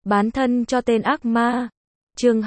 Bán thân cho tên ác ma. Chương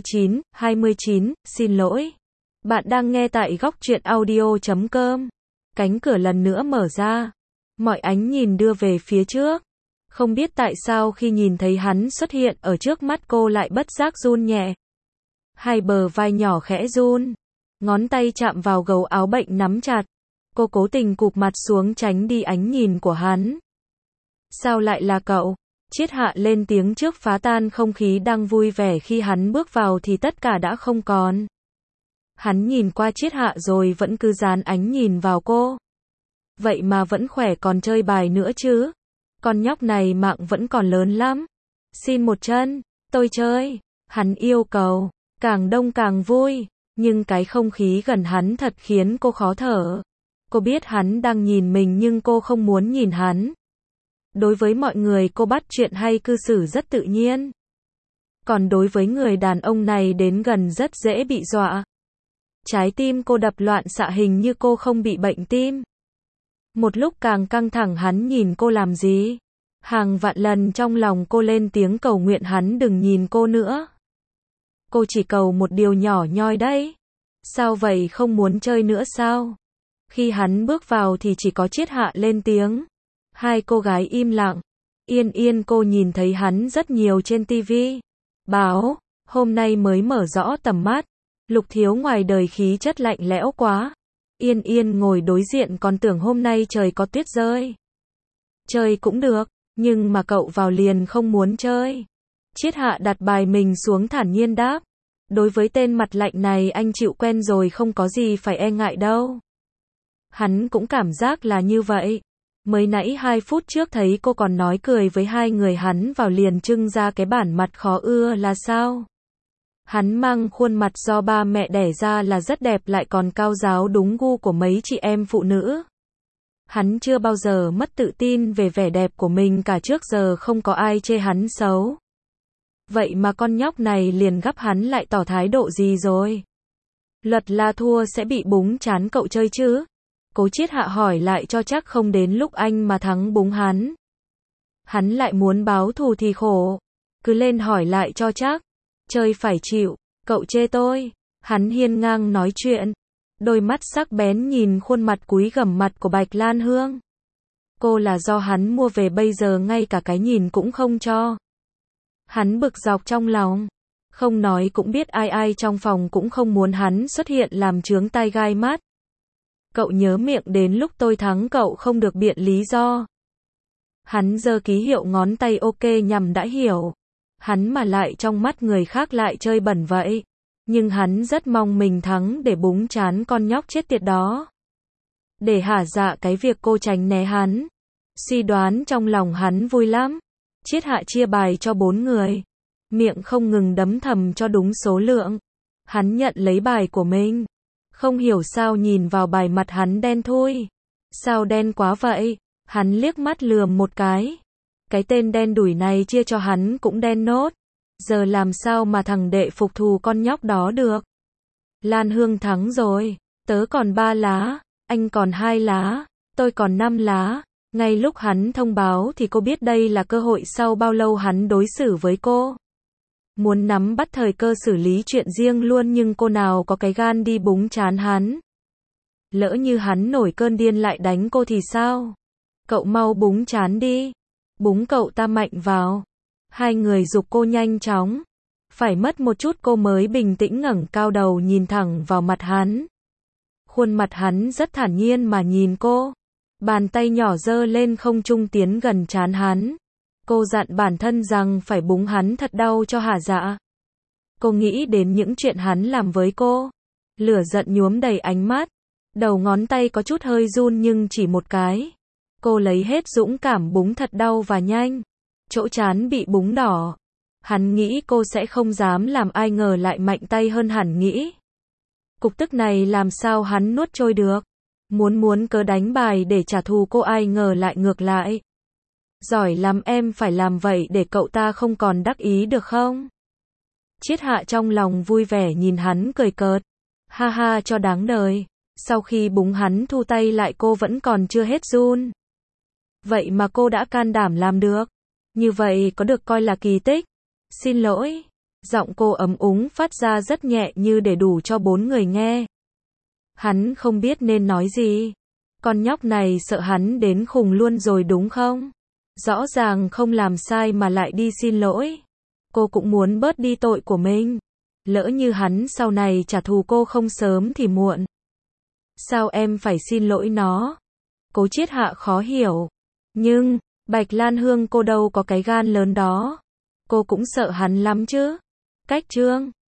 29, xin lỗi. Bạn đang nghe tại góc truyện audio.com. Cánh cửa lần nữa mở ra. Mọi ánh nhìn đưa về phía trước. Không biết tại sao khi nhìn thấy hắn xuất hiện ở trước mắt cô lại bất giác run nhẹ. Hai bờ vai nhỏ khẽ run. Ngón tay chạm vào gấu áo bệnh nắm chặt. Cô cố tình cụp mặt xuống tránh đi ánh nhìn của hắn. Sao lại là cậu? Triết Hạ lên tiếng trước phá tan không khí đang vui vẻ khi hắn bước vào thì tất cả đã không còn. Hắn nhìn qua Triết Hạ rồi vẫn cứ dán ánh nhìn vào cô. Vậy mà vẫn khỏe còn chơi bài nữa chứ? Con nhóc này mạng vẫn còn lớn lắm. Xin một chân, tôi chơi. Hắn yêu cầu, càng đông càng vui. Nhưng cái không khí gần hắn thật khiến cô khó thở. Cô biết hắn đang nhìn mình nhưng cô không muốn nhìn hắn. Đối với mọi người cô bắt chuyện hay cư xử rất tự nhiên. Còn đối với người đàn ông này đến gần rất dễ bị dọa. Trái tim cô đập loạn xạ hình như cô không bị bệnh tim. Một lúc càng căng thẳng hắn nhìn cô làm gì? Hàng vạn lần trong lòng cô lên tiếng cầu nguyện hắn đừng nhìn cô nữa. Cô chỉ cầu một điều nhỏ nhoi đấy. Sao vậy, không muốn chơi nữa sao? Khi hắn bước vào thì chỉ có Triết Hạ lên tiếng. Hai cô gái im lặng. Yên cô nhìn thấy hắn rất nhiều trên tivi. Báo, hôm nay mới mở rõ tầm mắt. Lục Thiếu ngoài đời khí chất lạnh lẽo quá. Yên ngồi đối diện còn tưởng hôm nay trời có tuyết rơi. Chơi cũng được, nhưng mà cậu vào liền không muốn chơi. Triết Hạ đặt bài mình xuống thản nhiên đáp. Đối với tên mặt lạnh này anh chịu quen rồi, không có gì phải e ngại đâu. Hắn cũng cảm giác là như vậy. Mới nãy 2 phút trước thấy cô còn nói cười với hai người, hắn vào liền trưng ra cái bản mặt khó ưa là sao? Hắn mang khuôn mặt do ba mẹ đẻ ra là rất đẹp lại còn cao ráo đúng gu của mấy chị em phụ nữ. Hắn chưa bao giờ mất tự tin về vẻ đẹp của mình cả, trước giờ không có ai chê hắn xấu. Vậy mà con nhóc này liền gắp hắn lại tỏ thái độ gì rồi? Luật là thua sẽ bị búng trán, cậu chơi chứ? Cố Triết Hạ hỏi lại cho chắc không đến lúc anh mà thắng búng hắn. Hắn lại muốn báo thù thì khổ. Cứ lên hỏi lại cho chắc. Chơi phải chịu, cậu chê tôi. Hắn hiên ngang nói chuyện. Đôi mắt sắc bén nhìn khuôn mặt cúi gằm mặt của Bạch Lan Hương. Cô là do hắn mua về, bây giờ ngay cả cái nhìn cũng không cho. Hắn bực dọc trong lòng. Không nói cũng biết ai trong phòng cũng không muốn hắn xuất hiện làm chướng tai gai mắt. Cậu nhớ miệng đến lúc tôi thắng cậu không được biện lý do. Hắn giơ ký hiệu ngón tay ok nhằm đã hiểu. Hắn mà lại trong mắt người khác lại chơi bẩn vậy. Nhưng hắn rất mong mình thắng để búng trán con nhóc chết tiệt đó. Để hả dạ cái việc cô tránh né hắn. Suy đoán trong lòng hắn vui lắm. Triết Hạ chia bài cho 4 người. Miệng không ngừng đấm thầm cho đúng số lượng. Hắn nhận lấy bài của mình. Không hiểu sao nhìn vào bài mặt hắn đen thui. Sao đen quá vậy? Hắn liếc mắt lườm một cái. Cái tên đen đủi này chia cho hắn cũng đen nốt. Giờ làm sao mà thằng đệ phục thù con nhóc đó được? Lan Hương thắng rồi. Tớ còn 3 lá. Anh còn 2 lá. Tôi còn 5 lá. Ngay lúc hắn thông báo thì cô biết đây là cơ hội sau bao lâu hắn đối xử với cô. Muốn nắm bắt thời cơ xử lý chuyện riêng luôn, nhưng cô nào có cái gan đi búng trán hắn. Lỡ như hắn nổi cơn điên lại đánh cô thì sao? Cậu mau búng trán đi. Búng cậu ta mạnh vào. Hai người giục cô nhanh chóng. Phải mất một chút cô mới bình tĩnh ngẩng cao đầu nhìn thẳng vào mặt hắn. Khuôn mặt hắn rất thản nhiên mà nhìn cô. Bàn tay nhỏ giơ lên không trung tiến gần trán hắn. Cô dặn bản thân rằng phải búng hắn thật đau cho hả dạ. Cô nghĩ đến những chuyện hắn làm với cô. Lửa giận nhuốm đầy ánh mắt. Đầu ngón tay có chút hơi run nhưng chỉ một cái. Cô lấy hết dũng cảm búng thật đau và nhanh. Chỗ trán bị búng đỏ. Hắn nghĩ cô sẽ không dám làm, ai ngờ lại mạnh tay hơn hẳn nghĩ. Cục tức này làm sao hắn nuốt trôi được. Muốn cớ đánh bài để trả thù cô, ai ngờ lại ngược lại. Giỏi lắm, em phải làm vậy để cậu ta không còn đắc ý được không? Triết Hạ trong lòng vui vẻ nhìn hắn cười cợt. Ha ha cho đáng đời. Sau khi búng hắn thu tay lại cô vẫn còn chưa hết run. Vậy mà cô đã can đảm làm được. Như vậy có được coi là kỳ tích. Xin lỗi. Giọng cô ấm úng phát ra rất nhẹ như để đủ cho 4 người nghe. Hắn không biết nên nói gì. Con nhóc này sợ hắn đến khùng luôn rồi đúng không? Rõ ràng không làm sai mà lại đi xin lỗi. Cô cũng muốn bớt đi tội của mình. Lỡ như hắn sau này trả thù cô không sớm thì muộn. Sao em phải xin lỗi nó? Cố Triết Hạ khó hiểu. Nhưng, Bạch Lan Hương cô đâu có cái gan lớn đó. Cô cũng sợ hắn lắm chứ. Cách Trương